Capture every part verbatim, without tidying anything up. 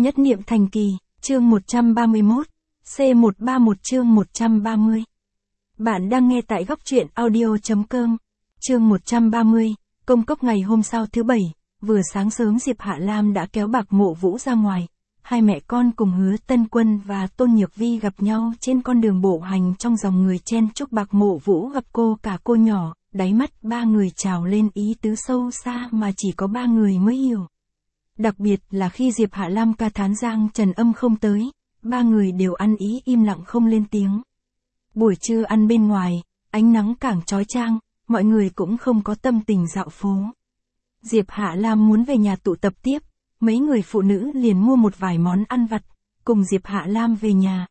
Nhất niệm thành kỳ, chương một trăm ba mươi mốt, C một trăm ba mươi mốt chương một trăm ba mươi. Bạn đang nghe tại góc truyện audio chấm com, chương một trăm ba mươi, công cốc ngày hôm sau thứ bảy, vừa sáng sớm Diệp Hạ Lam đã kéo Bạc Mộ Vũ ra ngoài. Hai mẹ con cùng Hứa Tân Quân và Tôn Nhược Vi gặp nhau trên con đường bộ hành trong dòng người chen chúc. Bạc Mộ Vũ gặp cô cả cô nhỏ, đáy mắt ba người trào lên ý tứ sâu xa mà chỉ có ba người mới hiểu. Đặc biệt là khi Diệp Hạ Lam ca thán Giang Trần Âm không tới, ba người đều ăn ý im lặng không lên tiếng. Buổi trưa ăn bên ngoài, ánh nắng càng chói chang, mọi người cũng không có tâm tình dạo phố. Diệp Hạ Lam muốn về nhà tụ tập tiếp, mấy người phụ nữ liền mua một vài món ăn vặt, cùng Diệp Hạ Lam về nhà.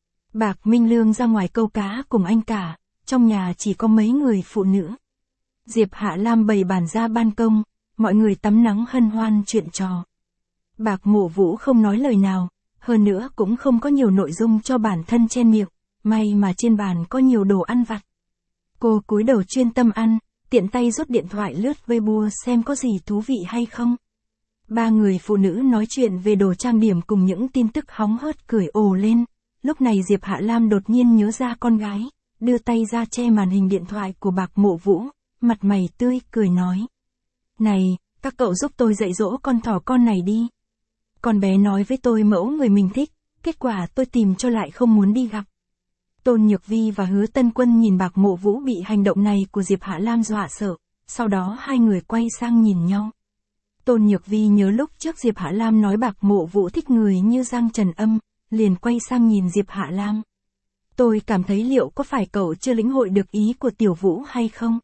Bạc Minh Lương ra ngoài câu cá cùng anh cả, trong nhà chỉ có mấy người phụ nữ. Diệp Hạ Lam bày bàn ra ban công, mọi người tắm nắng hân hoan chuyện trò. Bạc Mộ Vũ không nói lời nào, hơn nữa cũng không có nhiều nội dung cho bản thân chen miệng, may mà trên bàn có nhiều đồ ăn vặt. Cô cúi đầu chuyên tâm ăn, tiện tay rút điện thoại lướt Weibo xem có gì thú vị hay không. Ba người phụ nữ nói chuyện về đồ trang điểm cùng những tin tức hóng hớt cười ồ lên. Lúc này Diệp Hạ Lam đột nhiên nhớ ra con gái, đưa tay ra che màn hình điện thoại của Bạc Mộ Vũ, mặt mày tươi cười nói. Này, các cậu giúp tôi dạy dỗ con thỏ con này đi. Con bé nói với tôi mẫu người mình thích, kết quả tôi tìm cho lại không muốn đi gặp. Tôn Nhược Vi và Hứa Tân Quân nhìn Bạc Mộ Vũ bị hành động này của Diệp Hạ Lam dọa sợ, sau đó hai người quay sang nhìn nhau. Tôn Nhược Vi nhớ lúc trước Diệp Hạ Lam nói Bạc Mộ Vũ thích người như Giang Trần Âm, liền quay sang nhìn Diệp Hạ Lam. Tôi cảm thấy liệu có phải cậu chưa lĩnh hội được ý của Tiểu Vũ hay không?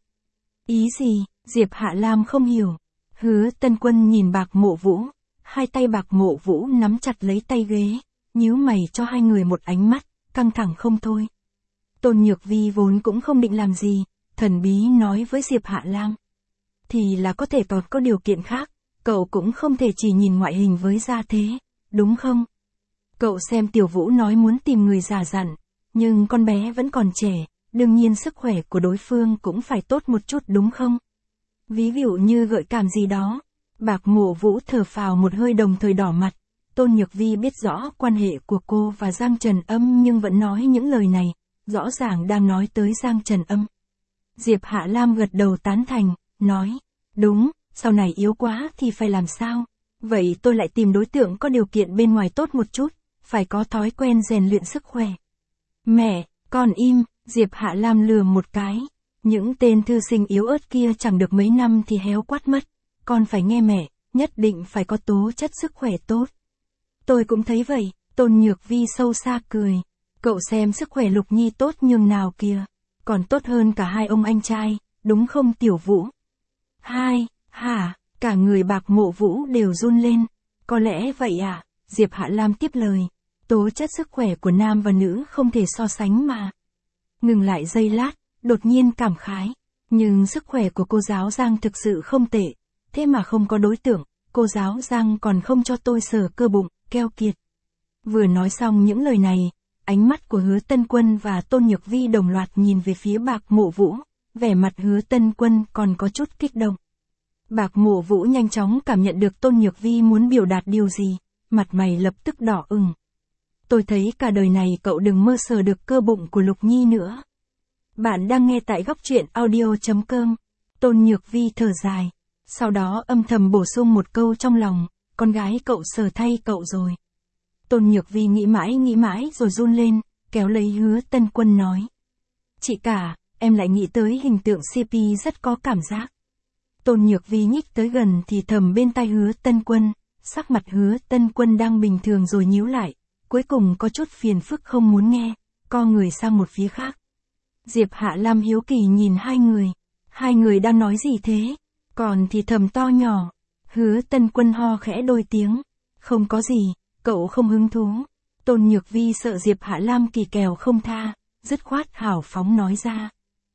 Ý gì? Diệp Hạ Lam không hiểu. Hứa Tân Quân nhìn Bạc Mộ Vũ, hai tay Bạc Mộ Vũ nắm chặt lấy tay ghế, nhíu mày cho hai người một ánh mắt, căng thẳng không thôi. Tôn Nhược Vi vốn cũng không định làm gì, thần bí nói với Diệp Hạ Lam. Thì là có thể còn có điều kiện khác, cậu cũng không thể chỉ nhìn ngoại hình với gia thế, đúng không? Cậu xem Tiểu Vũ nói muốn tìm người già dặn, nhưng con bé vẫn còn trẻ, đương nhiên sức khỏe của đối phương cũng phải tốt một chút đúng không? Ví dụ như gợi cảm gì đó. Bạc Mộ Vũ thở phào một hơi đồng thời đỏ mặt. Tôn Nhược Vi biết rõ quan hệ của cô và Giang Trần Âm nhưng vẫn nói những lời này, rõ ràng đang nói tới Giang Trần Âm. Diệp Hạ Lam gật đầu tán thành, nói, đúng, sau này yếu quá thì phải làm sao? Vậy tôi lại tìm đối tượng có điều kiện bên ngoài tốt một chút, phải có thói quen rèn luyện sức khỏe. Mẹ, con im, Diệp Hạ Lam lừa một cái. Những tên thư sinh yếu ớt kia chẳng được mấy năm thì héo quát mất. Con phải nghe mẹ, nhất định phải có tố chất sức khỏe tốt. Tôi cũng thấy vậy, Tôn Nhược Vi sâu xa cười. Cậu xem sức khỏe Lục Nhi tốt nhường nào kìa. Còn tốt hơn cả hai ông anh trai, đúng không Tiểu Vũ? Hai, hả, cả người Bạc Mộ Vũ đều run lên. Có lẽ vậy à, Diệp Hạ Lam tiếp lời. Tố chất sức khỏe của nam và nữ không thể so sánh mà. Ngừng lại giây lát, đột nhiên cảm khái. Nhưng sức khỏe của cô giáo Giang thực sự không tệ. Thế mà không có đối tượng, cô giáo Giang còn không cho tôi sờ cơ bụng, keo kiệt. Vừa nói xong những lời này, ánh mắt của Hứa Tân Quân và Tôn Nhược Vi đồng loạt nhìn về phía Bạc Mộ Vũ, vẻ mặt Hứa Tân Quân còn có chút kích động. Bạc Mộ Vũ nhanh chóng cảm nhận được Tôn Nhược Vi muốn biểu đạt điều gì, mặt mày lập tức đỏ ửng. Tôi thấy cả đời này cậu đừng mơ sờ được cơ bụng của Lục Nhi nữa. Bạn đang nghe tại góc truyện audio chấm com, Tôn Nhược Vi thở dài. Sau đó âm thầm bổ sung một câu trong lòng, con gái cậu sờ thay cậu rồi. Tôn Nhược Vi nghĩ mãi nghĩ mãi rồi run lên, kéo lấy Hứa Tân Quân nói. Chị cả, em lại nghĩ tới hình tượng xê pê rất có cảm giác. Tôn Nhược Vi nhích tới gần thì thầm bên tai Hứa Tân Quân, sắc mặt Hứa Tân Quân đang bình thường rồi nhíu lại, cuối cùng có chút phiền phức không muốn nghe, co người sang một phía khác. Diệp Hạ Lam hiếu kỳ nhìn hai người, hai người đang nói gì thế? Còn thì thầm to nhỏ. Hứa Tân Quân ho khẽ đôi tiếng. Không có gì, cậu không hứng thú. Tôn Nhược Vi sợ Diệp Hạ Lam kỳ kèo không tha, dứt khoát hào phóng nói ra.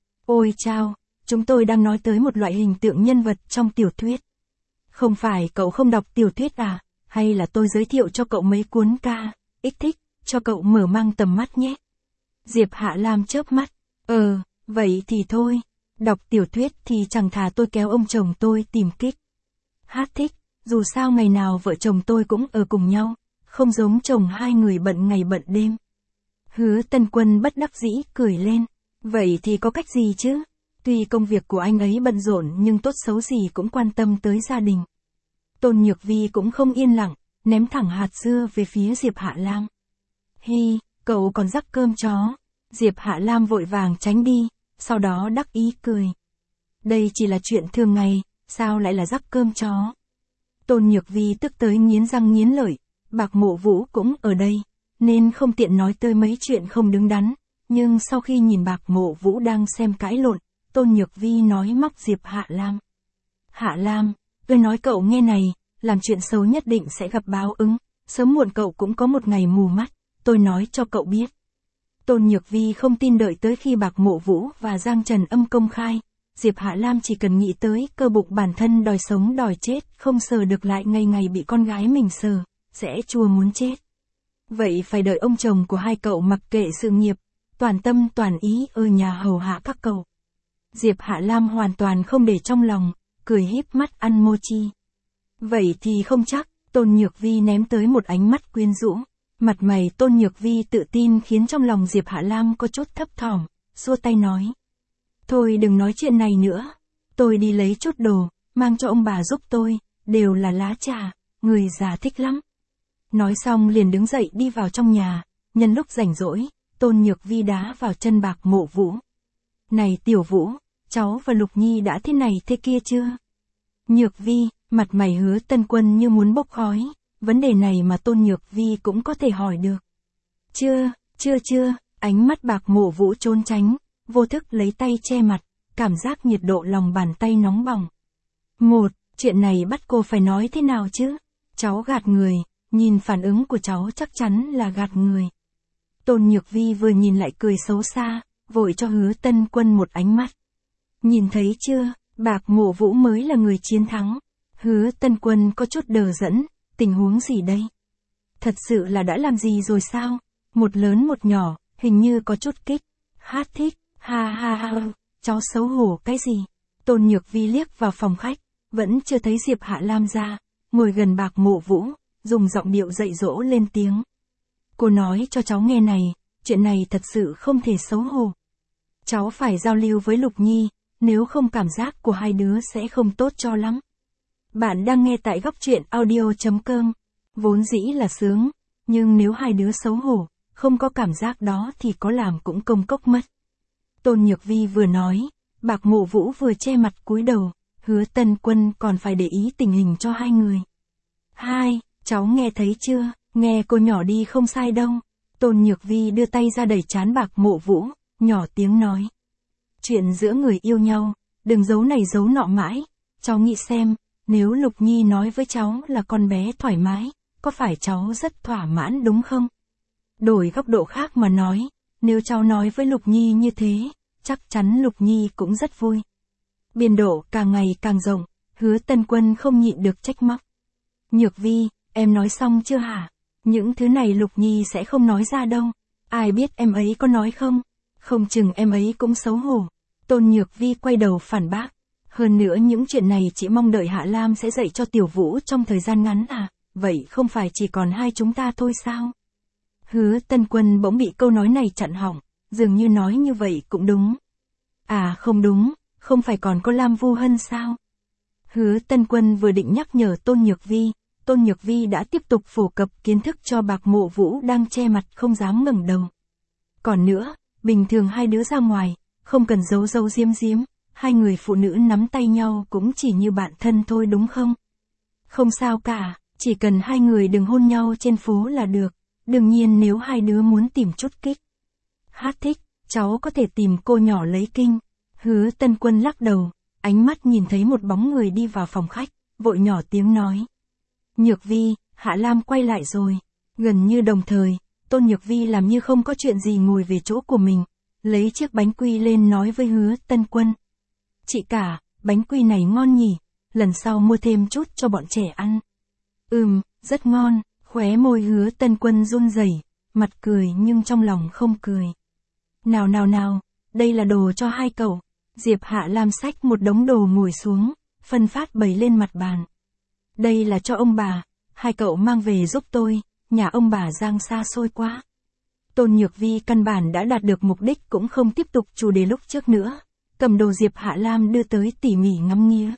Ôi chao, chúng tôi đang nói tới một loại hình tượng nhân vật trong tiểu thuyết. Không phải cậu không đọc tiểu thuyết à, hay là tôi giới thiệu cho cậu mấy cuốn ca, ích thích, cho cậu mở mang tầm mắt nhé. Diệp Hạ Lam chớp mắt. Ờ, vậy thì thôi. Đọc tiểu thuyết thì chẳng thà tôi kéo ông chồng tôi tìm kích. Hát thích, dù sao ngày nào vợ chồng tôi cũng ở cùng nhau, không giống chồng hai người bận ngày bận đêm. Hứa Tân Quân bất đắc dĩ cười lên. Vậy thì có cách gì chứ? Tuy công việc của anh ấy bận rộn nhưng tốt xấu gì cũng quan tâm tới gia đình. Tôn Nhược Vi cũng không yên lặng, ném thẳng hạt dưa về phía Diệp Hạ Lam. Hi, cậu còn rắc cơm chó. Diệp Hạ Lam vội vàng tránh đi, sau đó đắc ý cười. Đây chỉ là chuyện thường ngày, sao lại là rắc cơm chó? Tôn Nhược Vi tức tới nghiến răng nghiến lợi, Bạc Mộ Vũ cũng ở đây, nên không tiện nói tới mấy chuyện không đứng đắn. Nhưng sau khi nhìn Bạc Mộ Vũ đang xem cãi lộn, Tôn Nhược Vi nói móc Diệp Hạ Lam. Hạ Lam, tôi nói cậu nghe này, làm chuyện xấu nhất định sẽ gặp báo ứng, sớm muộn cậu cũng có một ngày mù mắt, tôi nói cho cậu biết. Tôn Nhược Vi không tin đợi tới khi Bạc Mộ Vũ và Giang Trần Âm công khai, Diệp Hạ Lam chỉ cần nghĩ tới cơ bụng bản thân đòi sống đòi chết, không sờ được lại ngày ngày bị con gái mình sờ, sẽ chua muốn chết. Vậy phải đợi ông chồng của hai cậu mặc kệ sự nghiệp, toàn tâm toàn ý ở nhà hầu hạ các cậu. Diệp Hạ Lam hoàn toàn không để trong lòng, cười híp mắt ăn mochi. Vậy thì không chắc, Tôn Nhược Vi ném tới một ánh mắt quyến rũ. Mặt mày Tôn Nhược Vi tự tin khiến trong lòng Diệp Hạ Lam có chút thấp thỏm, xua tay nói. Thôi đừng nói chuyện này nữa, tôi đi lấy chút đồ, mang cho ông bà giúp tôi, đều là lá trà, người già thích lắm. Nói xong liền đứng dậy đi vào trong nhà, nhân lúc rảnh rỗi, Tôn Nhược Vi đá vào chân Bạc Mộ Vũ. Này Tiểu Vũ, cháu và Lục Nhi đã thế này thế kia chưa? Nhược Vi, mặt mày Hứa Tân Quân như muốn bốc khói, vấn đề này mà Tôn Nhược Vi cũng có thể hỏi được. Chưa, chưa chưa, ánh mắt Bạc Mộ Vũ trốn tránh, vô thức lấy tay che mặt, cảm giác nhiệt độ lòng bàn tay nóng bỏng. Một, chuyện này bắt cô phải nói thế nào chứ? Cháu gạt người, nhìn phản ứng của cháu chắc chắn là gạt người. Tôn Nhược Vi vừa nhìn lại cười xấu xa, vội cho Hứa Tân Quân một ánh mắt. Nhìn thấy chưa, Bạc Mộ Vũ mới là người chiến thắng. Hứa Tân Quân có chút đờ đẫn, tình huống gì đây? Thật sự là đã làm gì rồi sao? Một lớn một nhỏ, hình như có chút kích. Hát thích, ha ha ha, cháu xấu hổ cái gì? Tôn Nhược Vi liếc vào phòng khách, vẫn chưa thấy Diệp Hạ Lam ra, ngồi gần Bạc Mộ Vũ, dùng giọng điệu dạy dỗ lên tiếng. Cô nói cho cháu nghe này, chuyện này thật sự không thể xấu hổ. Cháu phải giao lưu với Lục Nhi, nếu không cảm giác của hai đứa sẽ không tốt cho lắm. Bạn đang nghe tại góc truyện audio chấm com. Vốn dĩ là sướng, nhưng nếu hai đứa xấu hổ, không có cảm giác đó thì có làm cũng công cốc mất. Tôn Nhược Vi vừa nói, Bạc Mộ Vũ vừa che mặt cúi đầu, Hứa Tân Quân còn phải để ý tình hình cho hai người. Hai, cháu nghe thấy chưa, nghe cô nhỏ đi không sai đâu. Tôn Nhược Vi đưa tay ra đẩy trán Bạc Mộ Vũ, nhỏ tiếng nói. Chuyện giữa người yêu nhau, đừng giấu này giấu nọ mãi, cháu nghĩ xem, nếu Lục Nhi nói với cháu là con bé thoải mái, có phải cháu rất thỏa mãn đúng không? Đổi góc độ khác mà nói, nếu cháu nói với Lục Nhi như thế, chắc chắn Lục Nhi cũng rất vui. Biên độ càng ngày càng rộng, Hứa Tân Quân không nhịn được trách móc. Nhược Vi, em nói xong chưa hả? Những thứ này Lục Nhi sẽ không nói ra đâu. Ai biết em ấy có nói không? Không chừng em ấy cũng xấu hổ. Tôn Nhược Vi quay đầu phản bác. Hơn nữa những chuyện này chỉ mong đợi Hạ Lam sẽ dạy cho Tiểu Vũ trong thời gian ngắn à? Vậy không phải chỉ còn hai chúng ta thôi sao? Hứa Tân Quân bỗng bị câu nói này chặn họng, dường như nói như vậy cũng đúng. À không đúng, không phải còn có Lam Vu Hân sao? Hứa Tân Quân vừa định nhắc nhở Tôn Nhược Vi, Tôn Nhược Vi đã tiếp tục phổ cập kiến thức cho Bạc Mộ Vũ đang che mặt không dám ngẩng đầu. Còn nữa, bình thường hai đứa ra ngoài, không cần giấu giấu diếm diếm, hai người phụ nữ nắm tay nhau cũng chỉ như bạn thân thôi đúng không? Không sao cả, chỉ cần hai người đừng hôn nhau trên phố là được, đương nhiên nếu hai đứa muốn tìm chút kích. Hát thích, cháu có thể tìm cô nhỏ lấy kinh. Hứa Tân Quân lắc đầu, ánh mắt nhìn thấy một bóng người đi vào phòng khách, vội nhỏ tiếng nói. Nhược Vi, Hạ Lam quay lại rồi. Gần như đồng thời, Tôn Nhược Vi làm như không có chuyện gì ngồi về chỗ của mình, lấy chiếc bánh quy lên nói với Hứa Tân Quân. Chị cả, bánh quy này ngon nhỉ, lần sau mua thêm chút cho bọn trẻ ăn. Ừm, rất ngon, khóe môi Hứa Tân Quân run rẩy, mặt cười nhưng trong lòng không cười. Nào nào nào, đây là đồ cho hai cậu. Diệp Hạ Lam xách một đống đồ ngồi xuống, phân phát bày lên mặt bàn. Đây là cho ông bà, hai cậu mang về giúp tôi, nhà ông bà Giang xa xôi quá. Tôn Nhược Vi căn bản đã đạt được mục đích cũng không tiếp tục chủ đề lúc trước nữa, cầm đồ Diệp Hạ Lam đưa tới tỉ mỉ ngắm nghía.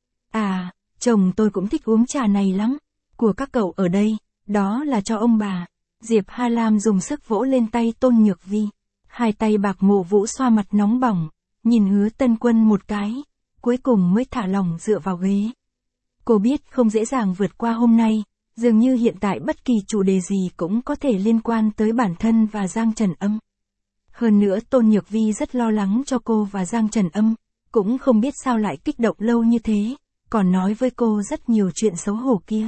À, chồng tôi cũng thích uống trà này lắm, của các cậu ở đây, đó là cho ông bà. Diệp Hạ Lam dùng sức vỗ lên tay Tôn Nhược Vi, hai tay Bạc Mộ Vũ xoa mặt nóng bỏng, nhìn Hứa Tân Quân một cái, cuối cùng mới thả lỏng dựa vào ghế. Cô biết không dễ dàng vượt qua hôm nay, dường như hiện tại bất kỳ chủ đề gì cũng có thể liên quan tới bản thân và Giang Trần Âm. Hơn nữa Tôn Nhược Vi rất lo lắng cho cô và Giang Trần Âm, cũng không biết sao lại kích động lâu như thế, còn nói với cô rất nhiều chuyện xấu hổ kia.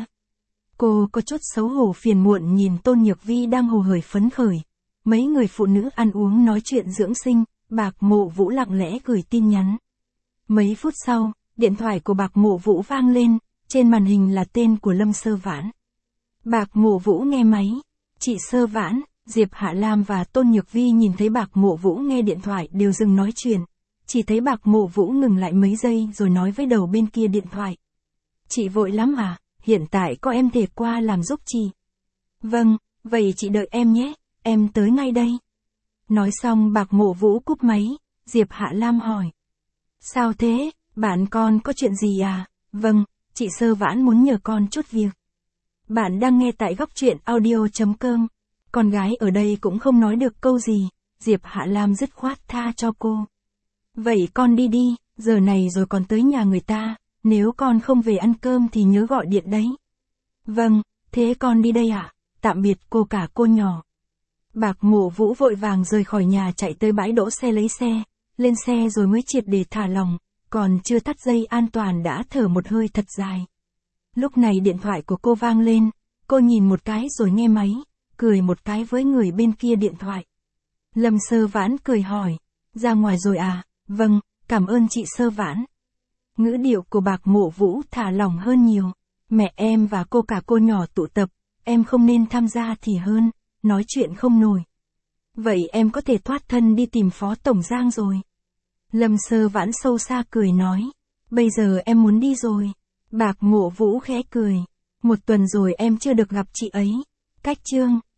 Cô có chút xấu hổ phiền muộn nhìn Tôn Nhược Vi đang hồ hởi phấn khởi. Mấy người phụ nữ ăn uống nói chuyện dưỡng sinh, Bạc Mộ Vũ lặng lẽ gửi tin nhắn. Mấy phút sau, điện thoại của Bạc Mộ Vũ vang lên, trên màn hình là tên của Lâm Sơ Vãn. Bạc Mộ Vũ nghe máy. Chị Sơ Vãn, Diệp Hạ Lam và Tôn Nhược Vi nhìn thấy Bạc Mộ Vũ nghe điện thoại đều dừng nói chuyện. Chỉ thấy Bạc Mộ Vũ ngừng lại mấy giây rồi nói với đầu bên kia điện thoại. Chị vội lắm à, hiện tại có em thể qua làm giúp chị. Vâng, vậy chị đợi em nhé, em tới ngay đây. Nói xong Bạc Mộ Vũ cúp máy, Diệp Hạ Lam hỏi. Sao thế, bạn con có chuyện gì à? Vâng, chị Sơ Vãn muốn nhờ con chút việc. Bạn đang nghe tại góc truyện audio chấm com. Con gái ở đây cũng không nói được câu gì, Diệp Hạ Lam dứt khoát tha cho cô. Vậy con đi đi, giờ này rồi còn tới nhà người ta, nếu con không về ăn cơm thì nhớ gọi điện đấy. Vâng, thế con đi đây ạ, tạm biệt cô cả cô nhỏ. Bạc Mộ Vũ vội vàng rời khỏi nhà chạy tới bãi đỗ xe lấy xe, lên xe rồi mới triệt để thả lòng, còn chưa thắt dây an toàn đã thở một hơi thật dài. Lúc này điện thoại của cô vang lên, cô nhìn một cái rồi nghe máy, cười một cái với người bên kia điện thoại. Lâm Sơ Vãn cười hỏi, ra ngoài rồi à? Vâng, cảm ơn chị Sơ Vãn. Ngữ điệu của Bạc Mộ Vũ thả lỏng hơn nhiều. Mẹ em và cô cả cô nhỏ tụ tập, em không nên tham gia thì hơn, nói chuyện không nổi. Vậy em có thể thoát thân đi tìm Phó Tổng Giang rồi. Lâm Sơ Vãn sâu xa cười nói, bây giờ em muốn đi rồi. Bạc Mộ Vũ khẽ cười, một tuần rồi em chưa được gặp chị ấy. Cách chương